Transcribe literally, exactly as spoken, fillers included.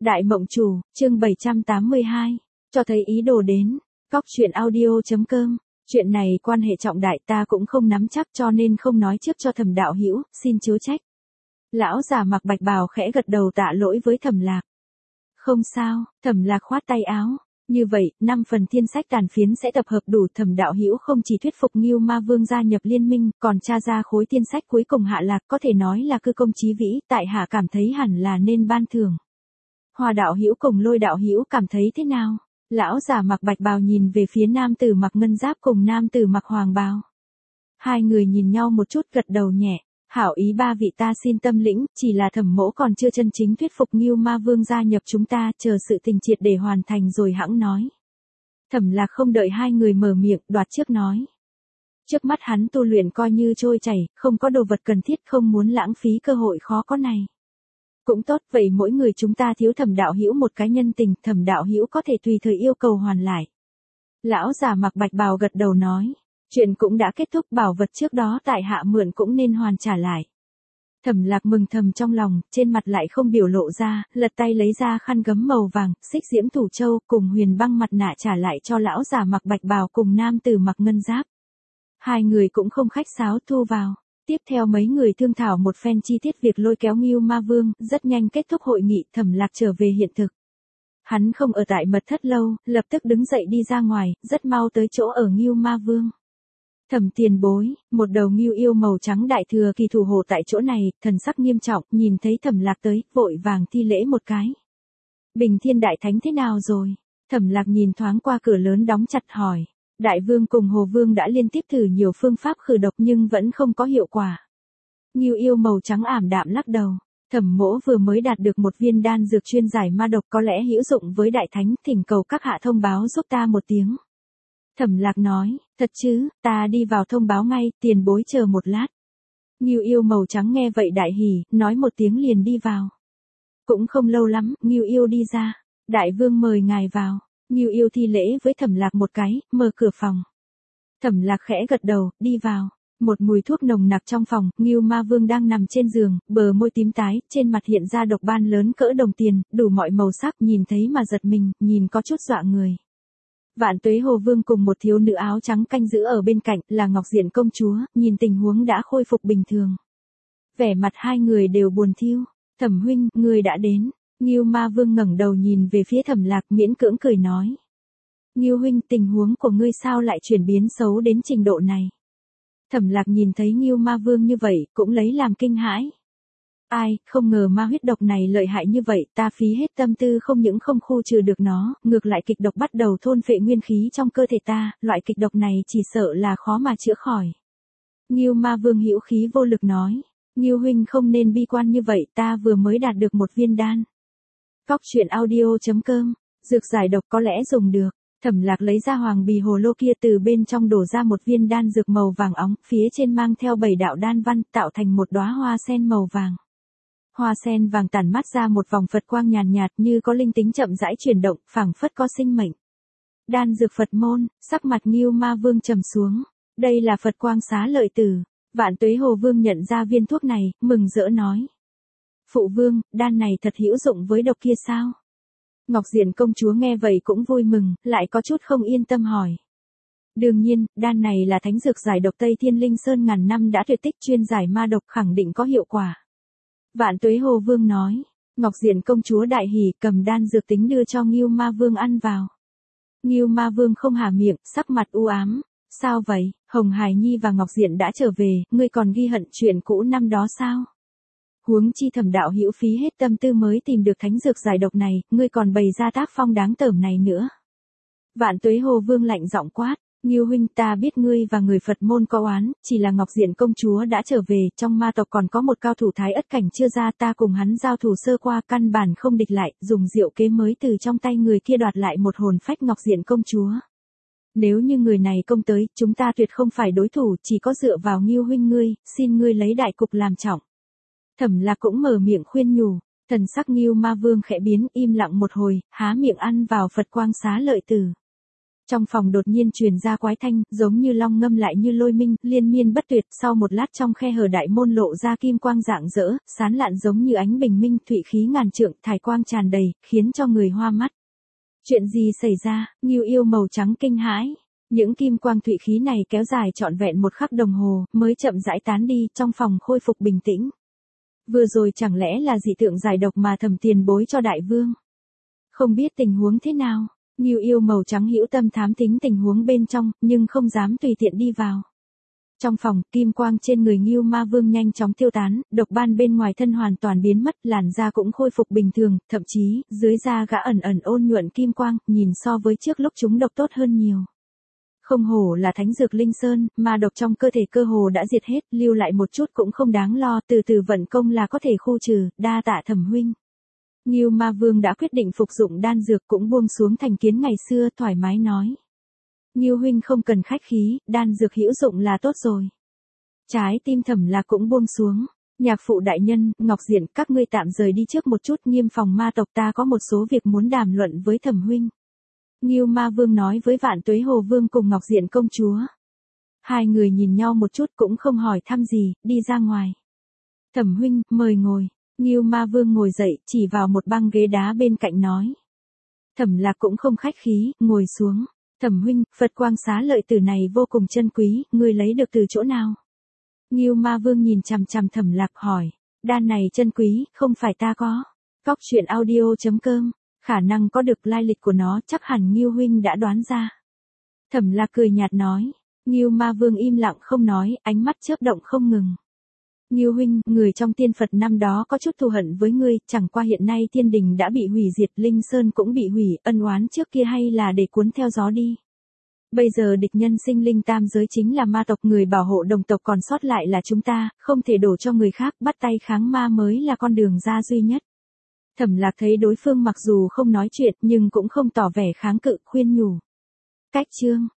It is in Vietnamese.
Đại Mộng Chủ, chương bảy trăm tám mươi hai, cho thấy ý đồ đến. Góc truyện audio.com. Chuyện này quan hệ trọng đại, ta cũng không nắm chắc cho nên không nói trước cho Thẩm đạo hữu, xin chớ trách. Lão già mặc bạch bào khẽ gật đầu tạ lỗi với Thẩm Lạc. Không sao, Thẩm Lạc khoát tay áo. Như vậy, năm phần thiên sách tàn phiến sẽ tập hợp đủ. Thẩm đạo hữu không chỉ thuyết phục Ngưu Ma Vương gia nhập liên minh, còn tra ra khối thiên sách cuối cùng hạ lạc, có thể nói là cư công chí vĩ, tại hạ cảm thấy hẳn là nên ban thưởng. Hoa đạo hữu cùng Lôi đạo hữu cảm thấy thế nào? Lão già mặc bạch bào nhìn về phía nam tử mặc ngân giáp cùng nam tử mặc hoàng bào. Hai người nhìn nhau một chút gật đầu nhẹ. Hảo ý ba vị ta xin tâm lĩnh, chỉ là Thẩm mỗ còn chưa chân chính thuyết phục Ngưu Ma Vương gia nhập chúng ta, chờ sự tình triệt để hoàn thành rồi hẵng nói. Thẩm Lạc không đợi hai người mở miệng, đoạt trước nói. Trước mắt hắn tu luyện coi như trôi chảy, không có đồ vật cần thiết, không muốn lãng phí cơ hội khó có này. Cũng tốt, vậy mỗi người chúng ta thiếu Thẩm đạo hữu một cái nhân tình, Thẩm đạo hữu có thể tùy thời yêu cầu hoàn lại. Lão già mặc bạch bào gật đầu nói. Chuyện cũng đã kết thúc, bảo vật trước đó tại hạ mượn cũng nên hoàn trả lại. Thẩm Lạc mừng thầm trong lòng, trên mặt lại không biểu lộ ra, lật tay lấy ra khăn gấm màu vàng, xích diễm thủ châu cùng huyền băng mặt nạ trả lại cho lão già mặc bạch bào cùng nam tử mặc ngân giáp. Hai người cũng không khách sáo thu vào. Tiếp theo mấy người thương thảo một phen chi tiết việc lôi kéo Ngưu Ma Vương, rất nhanh kết thúc hội nghị. Thẩm Lạc trở về hiện thực. Hắn không ở tại mật thất lâu, lập tức đứng dậy đi ra ngoài, rất mau tới chỗ ở Ngưu Ma Vương. Thẩm tiền bối, một đầu ngưu yêu màu trắng đại thừa kỳ thủ hộ tại chỗ này, thần sắc nghiêm trọng, nhìn thấy Thẩm Lạc tới, vội vàng thi lễ một cái. Bình Thiên đại thánh thế nào rồi? Thẩm Lạc nhìn thoáng qua cửa lớn đóng chặt hỏi. Đại vương cùng Hồ Vương đã liên tiếp thử nhiều phương pháp khử độc nhưng vẫn không có hiệu quả. Ngưu yêu màu trắng ảm đạm lắc đầu. Thẩm mỗ vừa mới đạt được một viên đan dược chuyên giải ma độc có lẽ hữu dụng với đại thánh, thỉnh cầu các hạ thông báo giúp ta một tiếng. Thẩm Lạc nói, thật chứ, ta đi vào thông báo ngay, tiền bối chờ một lát. Ngưu yêu màu trắng nghe vậy đại hỉ, nói một tiếng liền đi vào. Cũng không lâu lắm, Ngưu yêu đi ra. Đại vương mời ngài vào. Ngưu yêu thi lễ với Thẩm Lạc một cái, mở cửa phòng. Thẩm Lạc khẽ gật đầu, đi vào. Một mùi thuốc nồng nặc trong phòng, Ngưu Ma Vương đang nằm trên giường, bờ môi tím tái, trên mặt hiện ra độc ban lớn cỡ đồng tiền, đủ mọi màu sắc, nhìn thấy mà giật mình, nhìn có chút dọa người. Vạn Tuế Hồ Vương cùng một thiếu nữ áo trắng canh giữ ở bên cạnh, là Ngọc Diện công chúa, nhìn tình huống đã khôi phục bình thường. Vẻ mặt hai người đều buồn thiu. Thẩm huynh, người đã đến. Ngưu Ma Vương ngẩng đầu nhìn về phía Thẩm Lạc, miễn cưỡng cười nói. Ngưu huynh, tình huống của ngươi sao lại chuyển biến xấu đến trình độ này? Thẩm Lạc nhìn thấy Ngưu Ma Vương như vậy, cũng lấy làm kinh hãi. Ai, không ngờ ma huyết độc này lợi hại như vậy, ta phí hết tâm tư không những không khu trừ được nó, ngược lại kịch độc bắt đầu thôn phệ nguyên khí trong cơ thể ta, loại kịch độc này chỉ sợ là khó mà chữa khỏi. Ngưu Ma Vương hữu khí vô lực nói, Ngưu huynh không nên bi quan như vậy, ta vừa mới đạt được một viên đan. Góc truyện audio.com, dược giải độc có lẽ dùng được. Thẩm Lạc lấy ra hoàng bì hồ lô kia, từ bên trong đổ ra một viên đan dược màu vàng óng, phía trên mang theo bảy đạo đan văn, tạo thành một đóa hoa sen màu vàng. Hoa sen vàng tản mát ra một vòng Phật quang nhàn nhạt, nhạt như có linh tính chậm rãi chuyển động, phảng phất có sinh mệnh. Đan dược Phật môn, sắc mặt Ngưu Ma Vương trầm xuống. Đây là Phật quang xá lợi tử. Vạn Tuế Hồ Vương nhận ra viên thuốc này, mừng rỡ nói. Phụ vương, đan này thật hữu dụng với độc kia sao? Ngọc Diện công chúa nghe vậy cũng vui mừng, lại có chút không yên tâm hỏi. Đương nhiên, đan này là thánh dược giải độc Tây Thiên Linh Sơn ngàn năm đã tuyệt tích, chuyên giải ma độc, khẳng định có hiệu quả. Vạn Tuế Hồ Vương nói. Ngọc Diện công chúa đại hỉ, cầm đan dược tính đưa cho Ngưu Ma Vương ăn vào. Ngưu Ma Vương không há miệng, sắc mặt u ám. Sao vậy, Hồng Hải Nhi và Ngọc Diện đã trở về, ngươi còn ghi hận chuyện cũ năm đó sao? Huống chi Thẩm đạo hữu phí hết tâm tư mới tìm được thánh dược giải độc này, ngươi còn bày ra tác phong đáng tởm này nữa. Vạn Tuế Hồ Vương lạnh giọng quát, Ngưu huynh, ta biết ngươi và người Phật môn có oán, chỉ là Ngọc Diện công chúa đã trở về, trong ma tộc còn có một cao thủ Thái Ất cảnh chưa ra, ta cùng hắn giao thủ sơ qua, căn bản không địch lại, dùng diệu kế mới từ trong tay người kia đoạt lại một hồn phách Ngọc Diện công chúa. Nếu như người này công tới, chúng ta tuyệt không phải đối thủ, chỉ có dựa vào Ngưu huynh ngươi, xin ngươi lấy đại cục làm trọng. Thẩm Lạc cũng mở miệng khuyên nhủ, thần sắc Ngưu Ma Vương khẽ biến, im lặng một hồi, há miệng ăn vào Phật quang xá lợi tử. Trong phòng đột nhiên truyền ra quái thanh, giống như long ngâm lại như lôi minh, liên miên bất tuyệt, sau một lát trong khe hở đại môn lộ ra kim quang rạng rỡ, sán lạn giống như ánh bình minh, thụy khí ngàn trượng, thải quang tràn đầy, khiến cho người hoa mắt. Chuyện gì xảy ra? Ngưu Yêu màu trắng kinh hãi. Những kim quang thụy khí này kéo dài trọn vẹn một khắc đồng hồ, mới chậm rãi tán đi, trong phòng khôi phục bình tĩnh. Vừa rồi chẳng lẽ là dị tượng giải độc mà Thẩm tiền bối cho đại vương? Không biết tình huống thế nào, Ngưu Yêu màu trắng hữu tâm thám tính tình huống bên trong, nhưng không dám tùy tiện đi vào. Trong phòng, kim quang trên người Ngưu Ma Vương nhanh chóng tiêu tán, độc ban bên ngoài thân hoàn toàn biến mất, làn da cũng khôi phục bình thường, thậm chí, dưới da gã ẩn ẩn ôn nhuận kim quang, nhìn so với trước lúc chúng độc tốt hơn nhiều. Không hổ là thánh dược linh sơn, ma độc trong cơ thể cơ hồ đã diệt hết, lưu lại một chút cũng không đáng lo, từ từ vận công là có thể khu trừ, đa tạ Thẩm huynh. Ngưu Ma Vương đã quyết định phục dụng đan dược cũng buông xuống thành kiến ngày xưa, thoải mái nói. Ngưu huynh không cần khách khí, đan dược hữu dụng là tốt rồi. Trái tim Thẩm Lạc cũng buông xuống. Nhạc phụ đại nhân, Ngọc Diện, các ngươi tạm rời đi trước một chút, Nghiêm phòng ma tộc ta có một số việc muốn đàm luận với Thẩm huynh. Ngưu Ma Vương nói với Vạn Tuế Hồ Vương cùng Ngọc Diện công chúa. Hai người nhìn nhau một chút cũng không hỏi thăm gì, đi ra ngoài. Thẩm huynh, mời ngồi. Ngưu Ma Vương ngồi dậy, chỉ vào một băng ghế đá bên cạnh nói. Thẩm Lạc cũng không khách khí, ngồi xuống. Thẩm huynh, Phật quang xá lợi tử này vô cùng chân quý, ngươi lấy được từ chỗ nào? Ngưu Ma Vương nhìn chằm chằm Thẩm Lạc hỏi. Đan này chân quý, không phải ta có. Cóc truyện audio chấm com. Khả năng có được lai lịch của nó, chắc hẳn Ngưu huynh đã đoán ra. Thẩm Lạc cười nhạt nói. Ngưu Ma Vương im lặng không nói, ánh mắt chớp động không ngừng. Ngưu huynh, người trong tiên Phật năm đó có chút thù hận với ngươi, chẳng qua hiện nay thiên đình đã bị hủy diệt, Linh Sơn cũng bị hủy, ân oán trước kia hay là để cuốn theo gió đi. Bây giờ địch nhân sinh linh tam giới chính là ma tộc, người bảo hộ đồng tộc còn sót lại là chúng ta, không thể đổ cho người khác, bắt tay kháng ma mới là con đường ra duy nhất. Thẩm Lạc thấy đối phương mặc dù không nói chuyện nhưng cũng không tỏ vẻ kháng cự, khuyên nhủ. Cách chương.